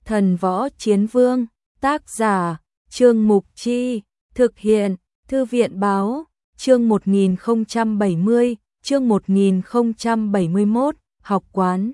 Thần Võ Chiến Vương, tác giả, Trương Mục Chi, thực hiện, Thư viện báo, chương 1070, chương 1071, học quán.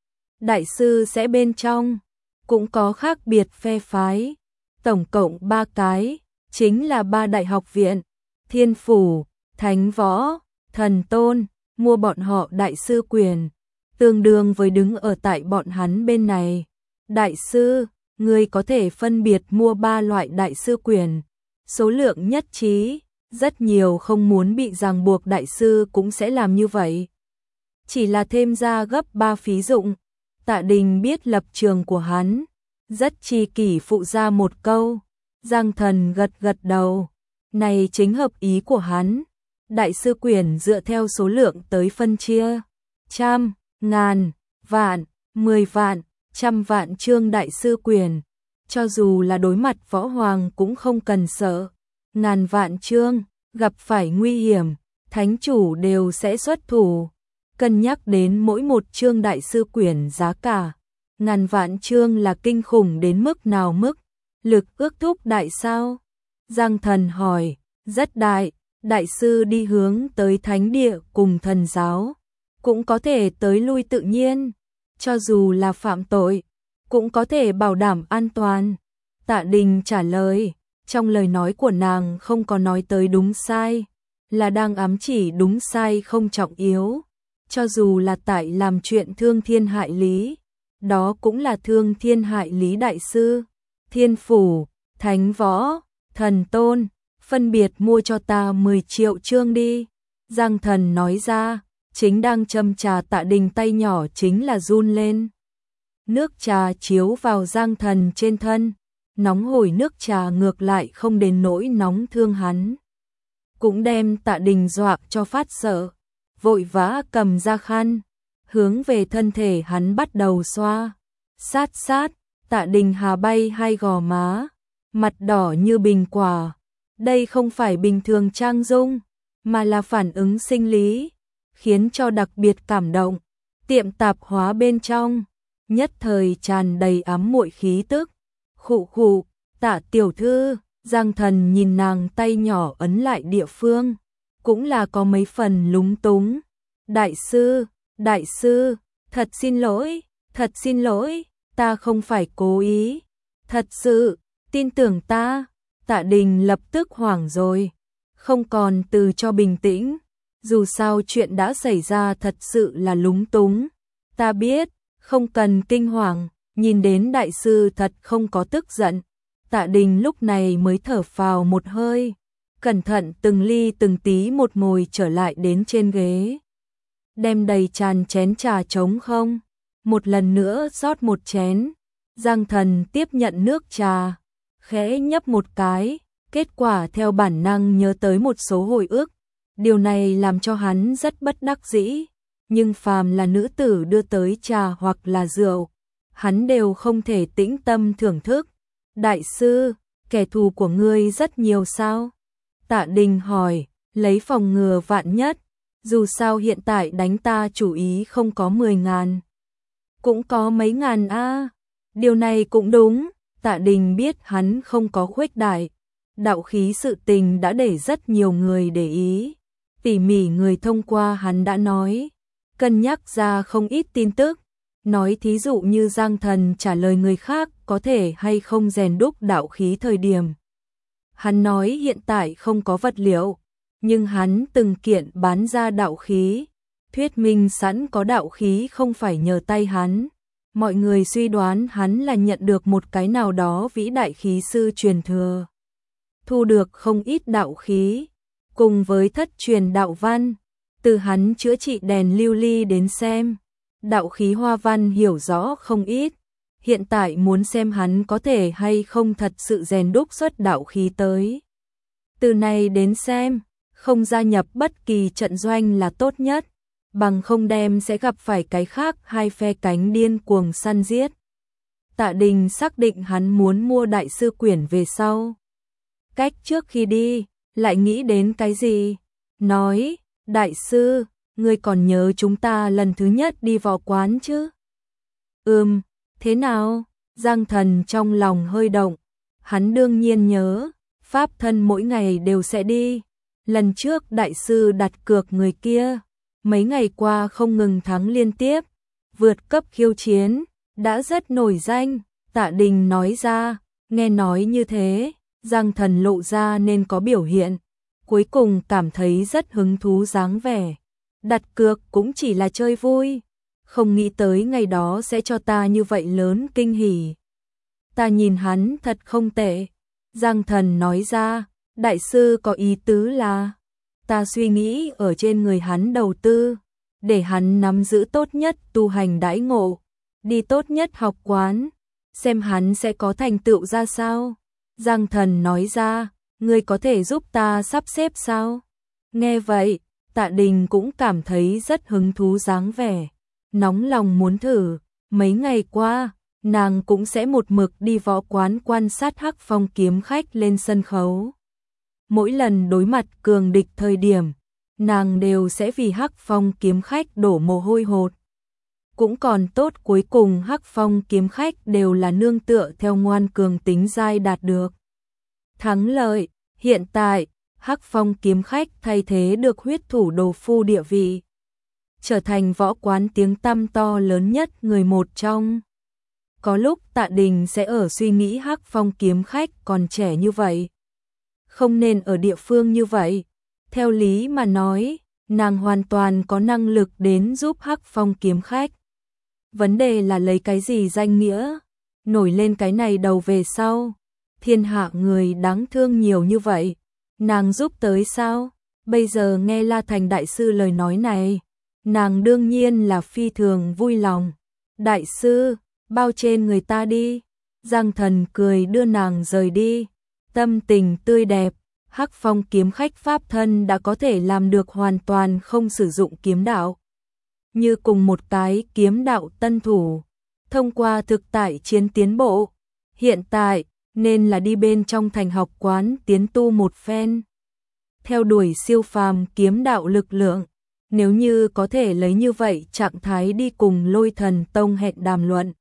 Đại sư sẽ bên trong, cũng có khác biệt phe phái, tổng cộng 3 cái, chính là 3 đại học viện, Thiên Phủ, Thánh Võ, Thần Tôn, mua bọn họ đại sư quyền, tương đương với đứng ở tại bọn hắn bên này. Đại sư, người có thể phân biệt mua 3 loại đại sư quyền, số lượng nhất trí, rất nhiều không muốn bị ràng buộc đại sư cũng sẽ làm như vậy. Chỉ là thêm ra gấp 3 phí dụng. Tạ Đình biết lập trường của hắn, rất chi kỷ phụ ra một câu. Giang Thần gật gật đầu, này chính hợp ý của hắn. Đại sư quyền dựa theo số lượng tới phân chia, trăm, ngàn, vạn, 10 vạn, trăm vạn chương đại sư quyền, cho dù là đối mặt võ hoàng cũng không cần sợ. Ngàn vạn chương, gặp phải nguy hiểm, thánh chủ đều sẽ xuất thủ. Cân nhắc đến mỗi một chương đại sư quyền giá cả, ngàn vạn chương là kinh khủng đến mức nào mức, lực ước thúc đại sao? Giang Thần hỏi, rất đại, đại sư đi hướng tới thánh địa cùng thần giáo, cũng có thể tới lui tự nhiên, cho dù là phạm tội, cũng có thể bảo đảm an toàn. Tạ Đình trả lời, trong lời nói của nàng không có nói tới đúng sai, là đang ám chỉ đúng sai không trọng yếu. Cho dù là tại làm chuyện thương thiên hại lý, đó cũng là thương thiên hại lý đại sư. Thiên Phủ, Thánh Võ, Thần Tôn, phân biệt mua cho ta 10 triệu chương đi. Giang Thần nói ra, chính đang châm trà. Tạ Đình tay nhỏ chính là run lên. Nước trà chiếu vào Giang Thần trên thân, nóng hổi nước trà ngược lại không đến nỗi nóng thương hắn. Cũng đem Tạ Đình dọa cho phát sợ, vội vã cầm ra khăn, hướng về thân thể hắn bắt đầu xoa. Sát sát, Tạ Đình hà bay hai gò má, mặt đỏ như bình quả. Đây không phải bình thường trang dung, mà là phản ứng sinh lý, khiến cho đặc biệt cảm động. Tiệm tạp hóa bên trong, nhất thời tràn đầy ám muội khí tức. Khụ khụ, Tạ tiểu thư, Giang Thần nhìn nàng tay nhỏ ấn lại địa phương, cũng là có mấy phần lúng túng. Đại sư, thật xin lỗi, ta không phải cố ý, thật sự, tin tưởng ta. Tạ Đình lập tức hoảng rồi, không còn từ cho bình tĩnh, dù sao chuyện đã xảy ra thật sự là lúng túng. Ta biết, không cần kinh hoàng, nhìn đến đại sư thật không có tức giận. Tạ Đình lúc này mới thở phào một hơi, cẩn thận từng ly từng tí một ngồi trở lại đến trên ghế. Đem đầy tràn chén trà trống không, một lần nữa rót một chén. Giang Thần tiếp nhận nước trà, khẽ nhấp một cái, kết quả theo bản năng nhớ tới một số hồi ức. Điều này làm cho hắn rất bất đắc dĩ, nhưng phàm là nữ tử đưa tới trà hoặc là rượu, hắn đều không thể tĩnh tâm thưởng thức. Đại sư, kẻ thù của ngươi rất nhiều sao? Tạ Đình hỏi, lấy phòng ngừa vạn nhất, dù sao hiện tại đánh ta chủ ý không có 10.000, cũng có mấy ngàn a. Điều này cũng đúng. Tạ Đình biết hắn không có khuếch đại, đạo khí sự tình đã để rất nhiều người để ý. Tỉ mỉ người thông qua hắn đã nói, cân nhắc ra không ít tin tức, nói thí dụ như Giang Thần trả lời người khác có thể hay không rèn đúc đạo khí thời điểm. Hắn nói hiện tại không có vật liệu, nhưng hắn từng kiện bán ra đạo khí, thuyết minh sẵn có đạo khí không phải nhờ tay hắn. Mọi người suy đoán hắn là nhận được một cái nào đó vĩ đại khí sư truyền thừa, thu được không ít đạo khí, cùng với thất truyền đạo văn. Từ hắn chữa trị đèn lưu ly đến xem, đạo khí hoa văn hiểu rõ không ít. Hiện tại muốn xem hắn có thể hay không thật sự rèn đúc xuất đạo khí tới. Từ này đến xem, không gia nhập bất kỳ trận doanh là tốt nhất, bằng không đem sẽ gặp phải cái khác hai phe cánh điên cuồng săn giết. Tạ Đình xác định hắn muốn mua đại sư quyển về sau. Cách trước khi đi, lại nghĩ đến cái gì? Nói, đại sư, ngươi còn nhớ chúng ta lần thứ nhất đi vào quán chứ? Thế nào? Giang Thần trong lòng hơi động, hắn đương nhiên nhớ, pháp thân mỗi ngày đều sẽ đi. Lần trước đại sư đặt cược người kia, mấy ngày qua không ngừng thắng liên tiếp, vượt cấp khiêu chiến, đã rất nổi danh. Tạ Đình nói ra, nghe nói như thế, Giang Thần lộ ra nên có biểu hiện, cuối cùng cảm thấy rất hứng thú dáng vẻ. Đặt cược cũng chỉ là chơi vui, không nghĩ tới ngày đó sẽ cho ta như vậy lớn kinh hỉ. Ta nhìn hắn thật không tệ. Giang Thần nói ra, đại sư có ý tứ là, ta suy nghĩ ở trên người hắn đầu tư, để hắn nắm giữ tốt nhất tu hành đãi ngộ, đi tốt nhất học quán, xem hắn sẽ có thành tựu ra sao. Giang Thần nói ra, ngươi có thể giúp ta sắp xếp sao? Nghe vậy, Tạ Đình cũng cảm thấy rất hứng thú dáng vẻ, nóng lòng muốn thử. Mấy ngày qua, nàng cũng sẽ một mực đi võ quán quan sát Hắc Phong kiếm khách lên sân khấu. Mỗi lần đối mặt cường địch thời điểm, nàng đều sẽ vì Hắc Phong kiếm khách đổ mồ hôi hột. Cũng còn tốt, cuối cùng Hắc Phong kiếm khách đều là nương tựa theo ngoan cường tính giai đạt được thắng lợi. Hiện tại, Hắc Phong kiếm khách thay thế được huyết thủ đồ phu địa vị, trở thành võ quán tiếng tăm to lớn nhất người một trong. Có lúc Tạ Đình sẽ ở suy nghĩ Hắc Phong kiếm khách còn trẻ như vậy, không nên ở địa phương như vậy. Theo lý mà nói, nàng hoàn toàn có năng lực đến giúp Hắc Phong kiếm khách. Vấn đề là lấy cái gì danh nghĩa, nổi lên cái này đầu về sau. Thiên hạ người đáng thương nhiều như vậy, nàng giúp tới sao? Bây giờ nghe La Thành đại sư lời nói này, nàng đương nhiên là phi thường vui lòng. Đại sư, bao trên người ta đi. Giang Thần cười đưa nàng rời đi, tâm tình tươi đẹp. Hắc Phong kiếm khách pháp thân đã có thể làm được hoàn toàn không sử dụng kiếm đạo, như cùng một cái kiếm đạo tân thủ, thông qua thực tại chiến tiến bộ. Hiện tại nên là đi bên trong thành học quán tiến tu một phen, theo đuổi siêu phàm kiếm đạo lực lượng. Nếu như có thể lấy như vậy trạng thái đi cùng Lôi Thần Tông hẹn đàm luận,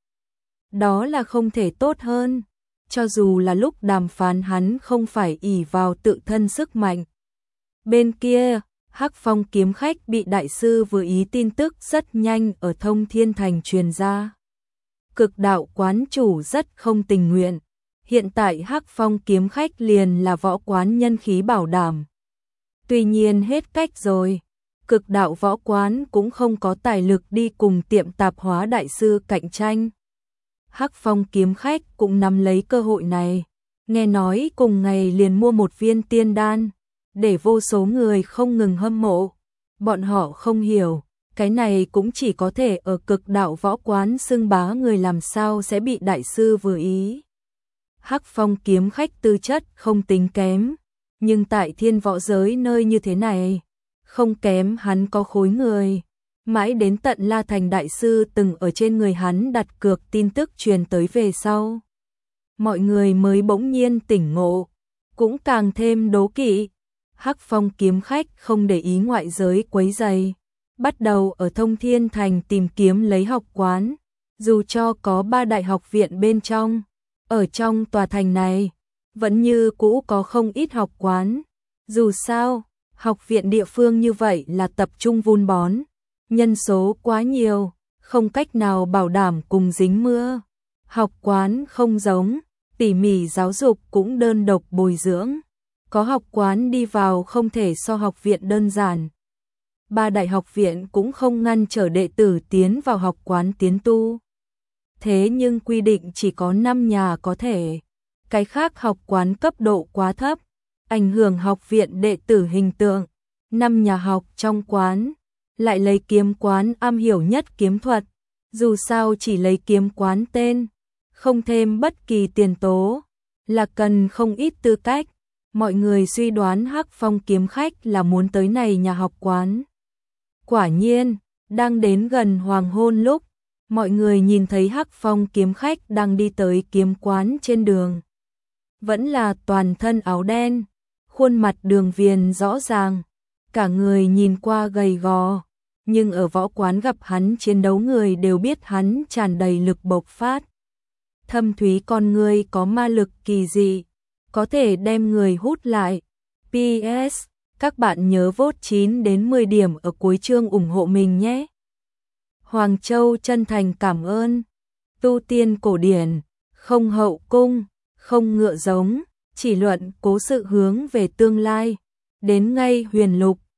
đó là không thể tốt hơn. Cho dù là lúc đàm phán hắn không phải ỷ vào tự thân sức mạnh. Bên kia, Hắc Phong kiếm khách bị đại sư vừa ý tin tức rất nhanh ở Thông Thiên Thành truyền ra. Cực đạo quán chủ rất không tình nguyện. Hiện tại Hắc Phong kiếm khách liền là võ quán nhân khí bảo đảm. Tuy nhiên hết cách rồi, cực đạo võ quán cũng không có tài lực đi cùng tiệm tạp hóa đại sư cạnh tranh. Hắc Phong kiếm khách cũng nắm lấy cơ hội này, nghe nói cùng ngày liền mua một viên tiên đan, để vô số người không ngừng hâm mộ. Bọn họ không hiểu, cái này cũng chỉ có thể ở cực đạo võ quán xưng bá người làm sao sẽ bị đại sư vừa ý. Hắc Phong kiếm khách tư chất không tính kém, nhưng tại thiên võ giới nơi như thế này, không kém hắn có khối người. Mãi đến tận La Thành đại sư từng ở trên người hắn đặt cược tin tức truyền tới về sau, mọi người mới bỗng nhiên tỉnh ngộ, cũng càng thêm đố kỵ. Hắc Phong kiếm khách không để ý ngoại giới quấy rầy, bắt đầu ở Thông Thiên Thành tìm kiếm lấy học quán. Dù cho có 3 đại học viện bên trong, ở trong tòa thành này vẫn như cũ có không ít học quán. Dù sao, học viện địa phương như vậy là tập trung vun bón, nhân số quá nhiều, không cách nào bảo đảm cùng dính mưa. Học quán không giống, tỉ mỉ giáo dục cũng đơn độc bồi dưỡng. Có học quán đi vào không thể so học viện đơn giản. 3 đại học viện cũng không ngăn trở đệ tử tiến vào học quán tiến tu. Thế nhưng quy định chỉ có 5 nhà có thể. Cái khác học quán cấp độ quá thấp, ảnh hưởng học viện đệ tử hình tượng. 5 nhà học trong quán lại lấy kiếm quán am hiểu nhất kiếm thuật. Dù sao chỉ lấy kiếm quán tên, không thêm bất kỳ tiền tố, là cần không ít tư cách. Mọi người suy đoán Hắc Phong kiếm khách là muốn tới này nhà học quán. Quả nhiên, đang đến gần hoàng hôn lúc, mọi người nhìn thấy Hắc Phong kiếm khách đang đi tới kiếm quán trên đường. Vẫn là toàn thân áo đen, khuôn mặt đường viền rõ ràng, cả người nhìn qua gầy gò, nhưng ở võ quán gặp hắn chiến đấu người đều biết hắn tràn đầy lực bộc phát. thâm thúy con người có ma lực kỳ dị, có thể đem người hút lại. PS, các bạn nhớ vote 9 đến 10 điểm ở cuối chương ủng hộ mình nhé. Hoàng Châu chân thành cảm ơn. Tu tiên cổ điển, không hậu cung, không ngựa giống, chỉ luận cố sự hướng về tương lai. Đến ngay huyền lục,